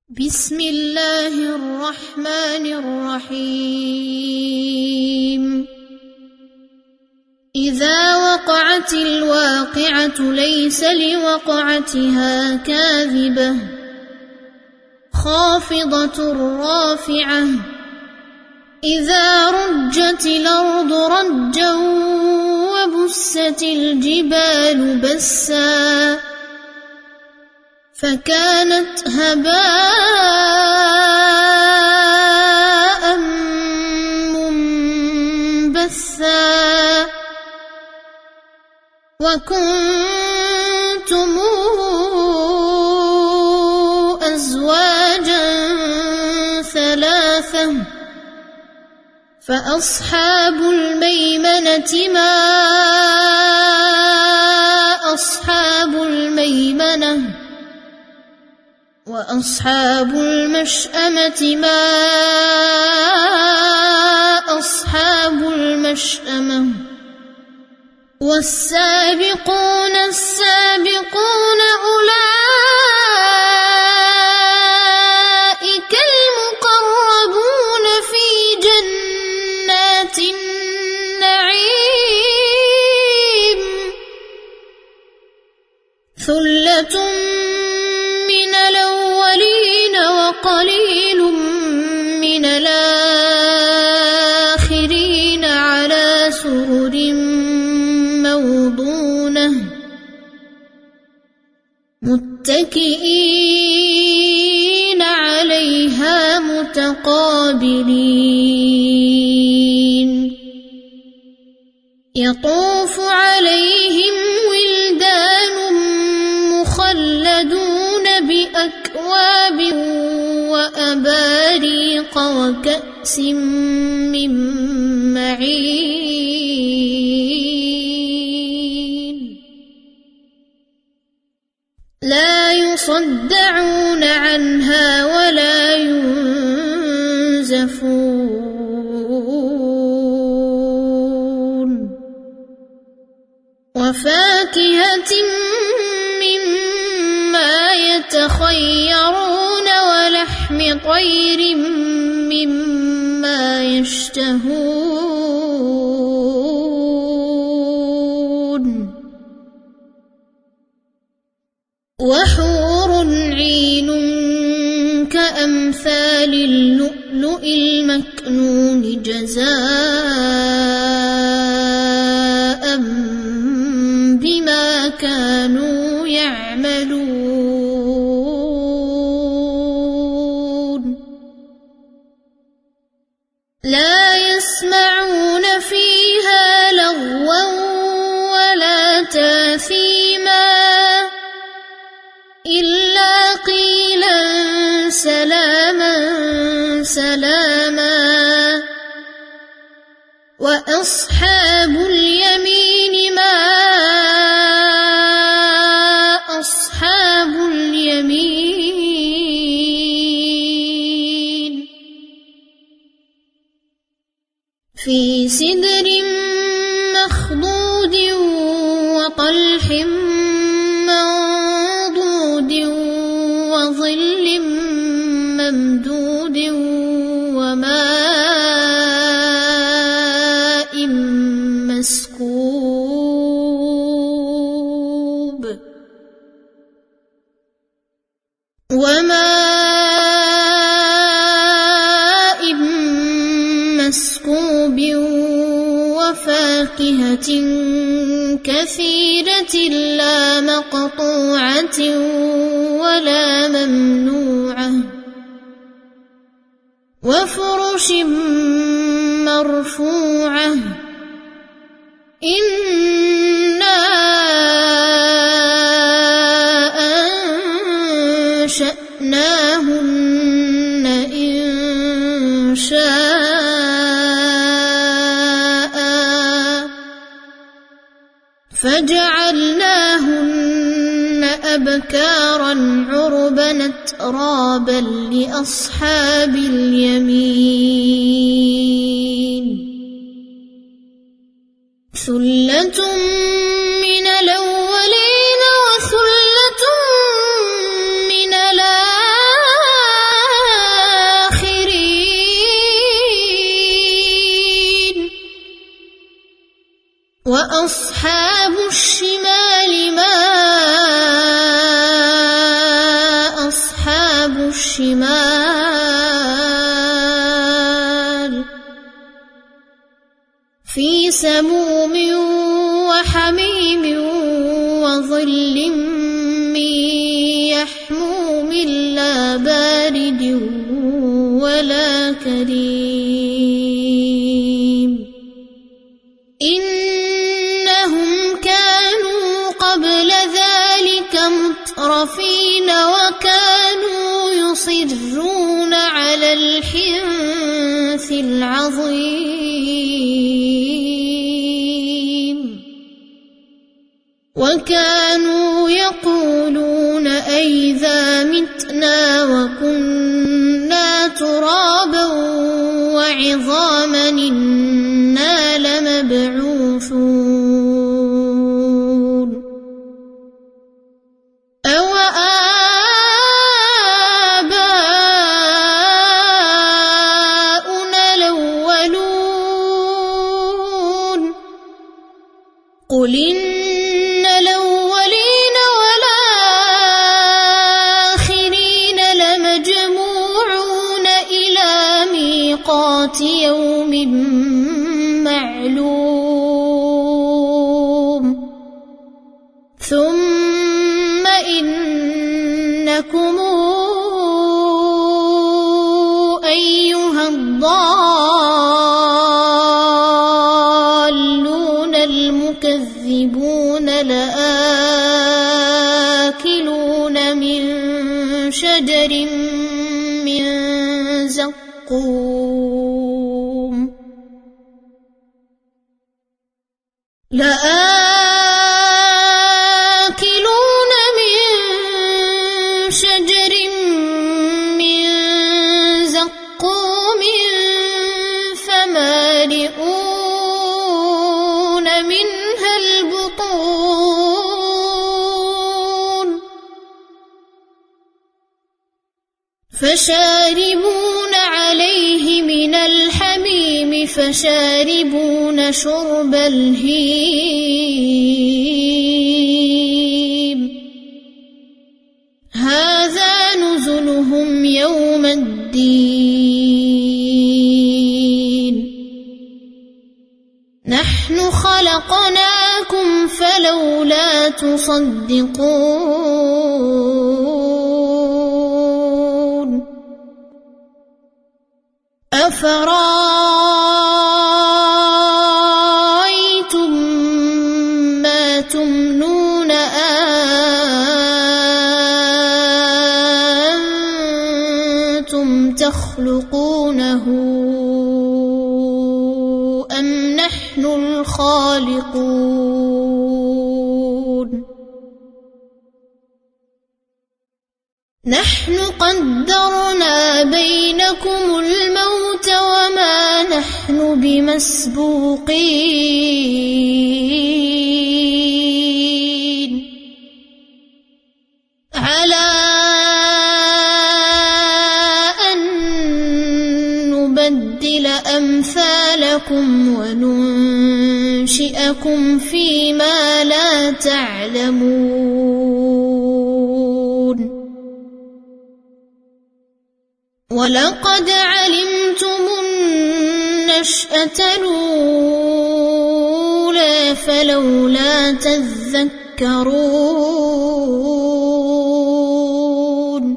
بسم الله الرحمن الرحيم إذا وقعت الواقعة ليس لوقعتها كاذبة خافضة رافعة إذا رجت الأرض رجا وبست الجبال بسا فكانت هباء منبثا وكنتم أزواجا ثلاثة فأصحاب الميمنة ما أصحاب الميمنة وأصحاب المشأمة ما أصحاب المشأمة والسابقون السابقون أولئك المقربون في جنات النعيم ثلة من الأولين وقليل من الآخرين على سرر موضونة متكئين عليها متقابلين يطوف عليهم ولدان مخلدون بأكواب وأباريق وكأس من معين لا يصدعون عنها ولا ينزفون وفاكهة مما يتخيرون ولحم طير مما يشتهون وحور عين كأمثال اللؤلؤ المكنون جزاء بما كانوا يعملون لا يسمعون فيها لغوا ولا تاثيما إلا قيلا سلاما سلاما وأصحاب اليمين ما أصحاب اليمين في سدر مخضود وطلح منضود وظل ممدود وماء مسكوب وفاكهة كثيرة لا مقطوعة ولا ممنوعة وفرش مرفوعة إنا أنشأناهن إنشاء فجعلناهن أبكارا عربا أترابا لأصحاب اليمين ثلة من الأولين وثلة من الآخرين أصحاب الشمال في سموم وحميم وظل من يحموم لا بارد ولا كريم إنهم كانوا قبل ذلك مترفين وكانوا يصرون على الحنث العظيم وكانوا يقولون أئذا متنا وكنا ترابا وعظاما إنا لمبعوثون أوآباؤنا الأولون قل إن الأولين والآخرين لمجموعون إلى ميقات يوم معلوم ثم إنكم أيها الضالون المكذبون لآكلون من شجر من زقوم لآكلون من شجر من زقوم فمالئون منها البطون فشاربون عليه من الحميم فشاربون شرب الهيم هذا نزلهم يوم الدين نحن خلقناكم فلولا تصدقون أفرأيتم ما تمنون أأنتم تخلقونه أم نحن الخالقون نحن قدرنا بينكم الموت وما نحن بمسبوقين على أن نبدل أمثالكم وننشئكم فيما لا تعلمون ولقد علمتم النشأة الأولى فلولا تذكرون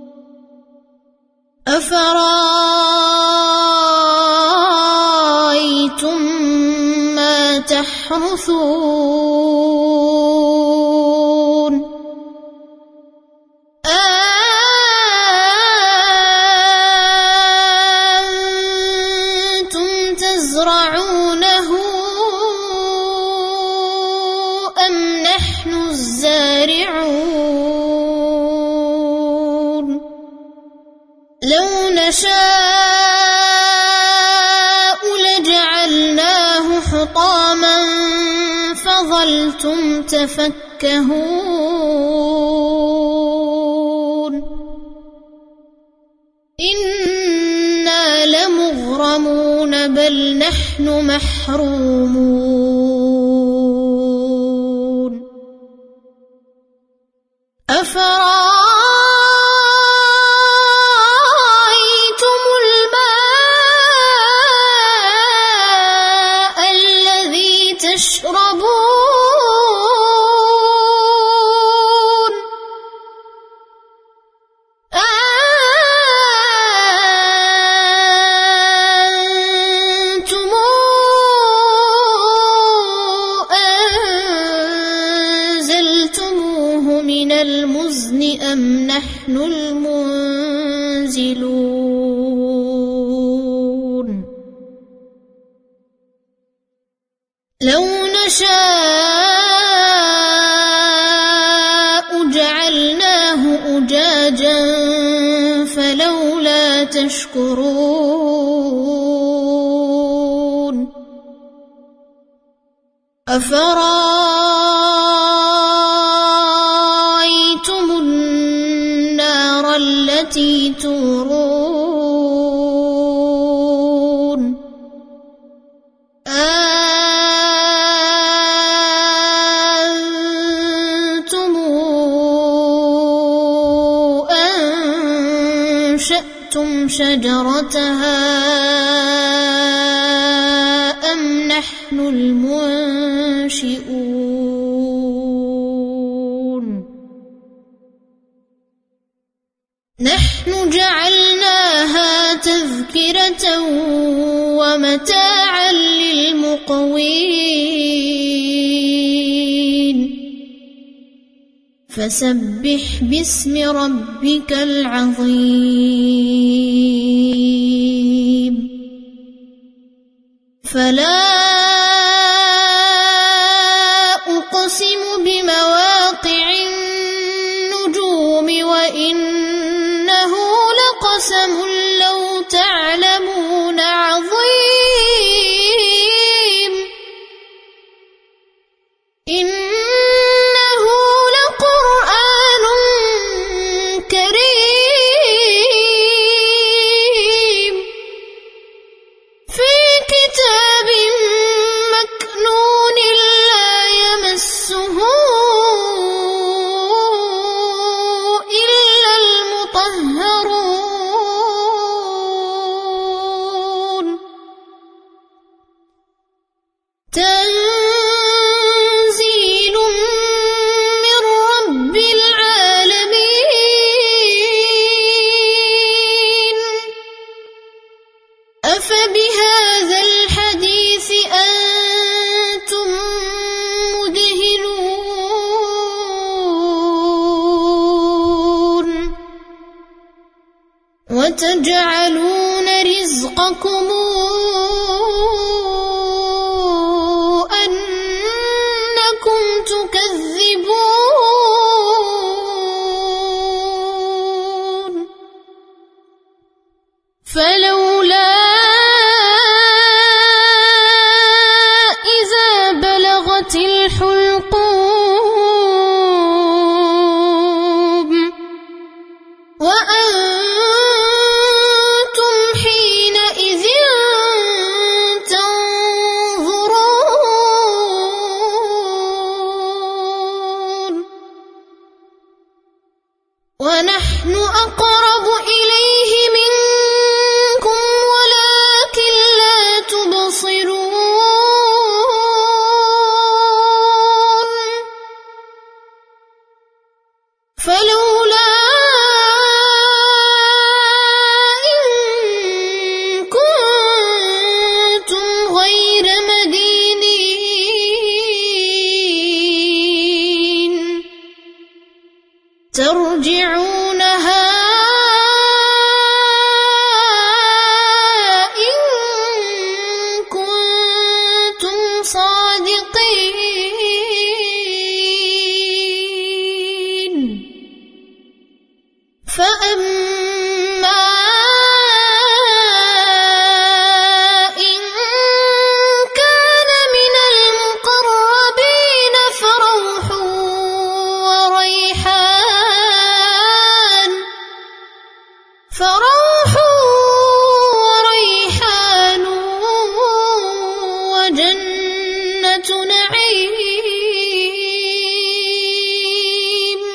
أفرأيتم ما تحرثون أأنتم تزرعونه أم نحن الزارعون لو نشاء لجعلناه حطاما فظلتم تفكهون إنا لمغرمون بل نحن محرومون أفرأيتم ينزلون لو نشاء جعلناه أجاجا فلولا تشكرون أفرأيتم النار التي تورون أنتم أنشأتم شجرتها أم نحن المنشئون نحن جعلناها تذكرة ومتاعا للمقوين فسبح باسم ربك العظيم فلا أقسم بمواقع النجوم وإنه لقسم لو تعلمون عظيم إنه لقرآن كريم في كتاب مكنون لا يمسه إلا المطهرون تنزيل من رب العالمين أفبهذا الحديث أنتم مدهنون وتجعلون رزقكم أنكم تكذبون فلولا إذا بلغت الحلقوم وأنتم حينئذ تنظرون ونحن أقرب إليه منكم ولكن لا تبصرون فلولا إن كنتم غير مدينين ترجعونها إن كنتم صادقين فأما إن كان من المقربين فروح وريحان وجنة نعيم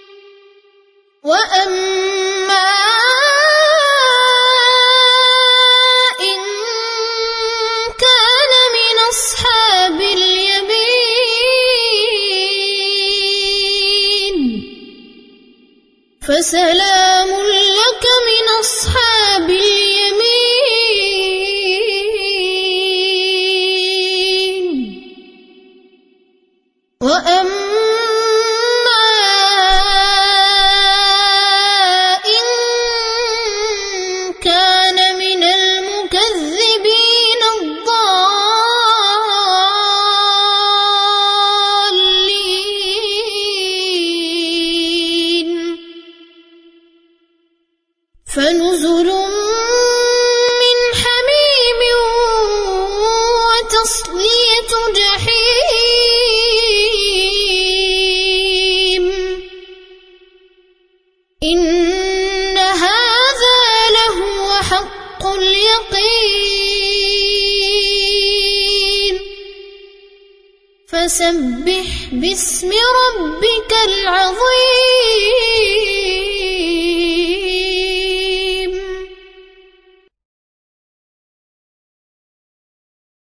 وأما إن كان من أصحاب اليمين فسلام لك من أصحاب اليمين فنزل من حميم وتصلية جحيم إن هذا لهو حق اليقين فسبح باسم ربك العظيم